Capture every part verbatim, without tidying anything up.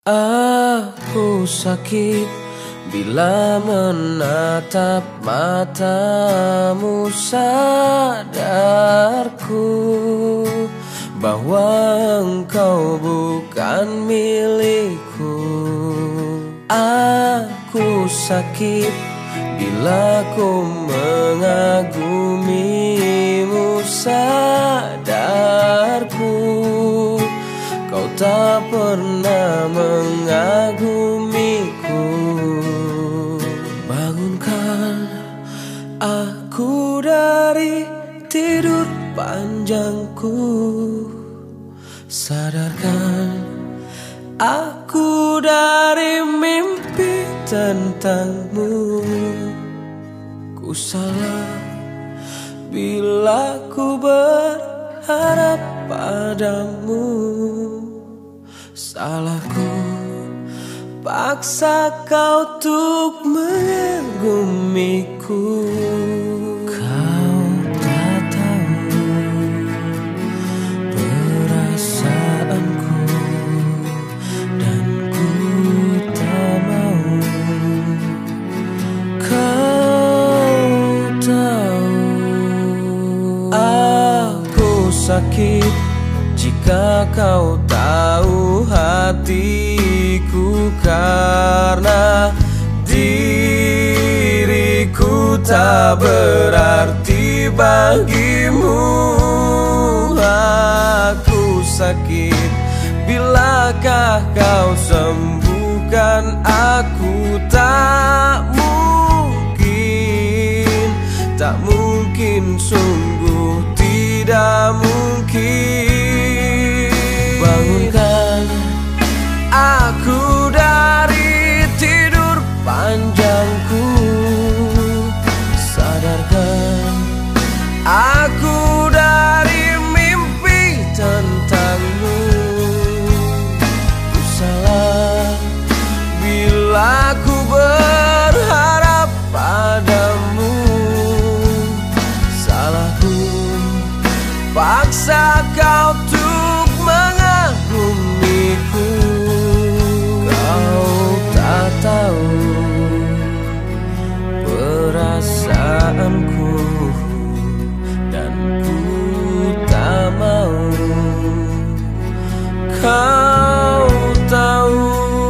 Aku sakit bila menatap matamu, sadarku bahwa engkau bukan milikku. Aku sakit bila ku mengagumimu, sadarku kau tak pernah mengagumiku. Bangunkan aku dari tidur panjangku, sadarkan aku dari mimpi tentangmu. Ku salah bila ku berharap padamu. Salahku paksa kau untuk mengagumiku. Kau tak tahu perasaanku, dan ku tak mau kau tahu. Aku sakit jika kau tahu hatiku, karena diriku tak berarti bagimu. Aku sakit bilakah kau sembuhkan aku. Tak mungkin, tak mungkin, sungguh tidak mungkin. Bangunkan aku dari tidur panjangku, sadarkan aku dari mimpi tentangmu. Ku salah bila ku berharap padamu. Salahku paksa kau untuk mengagumiku. Kau tak tahu perasaanku, dan ku tak mau kau tahu.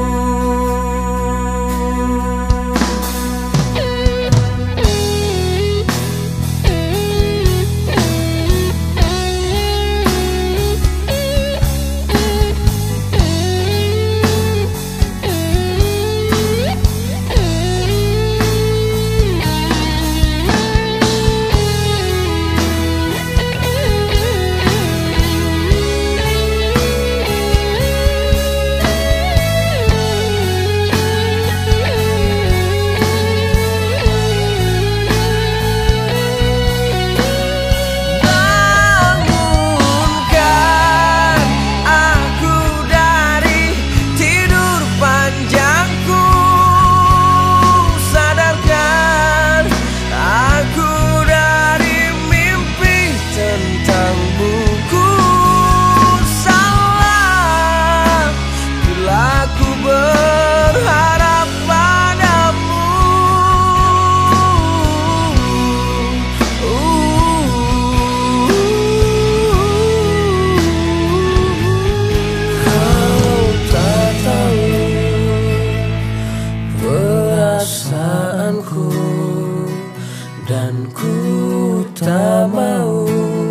Dan ku tak mau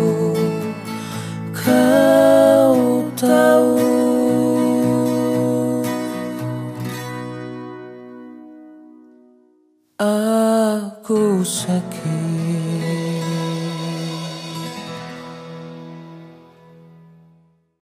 kau tahu. Aku sakit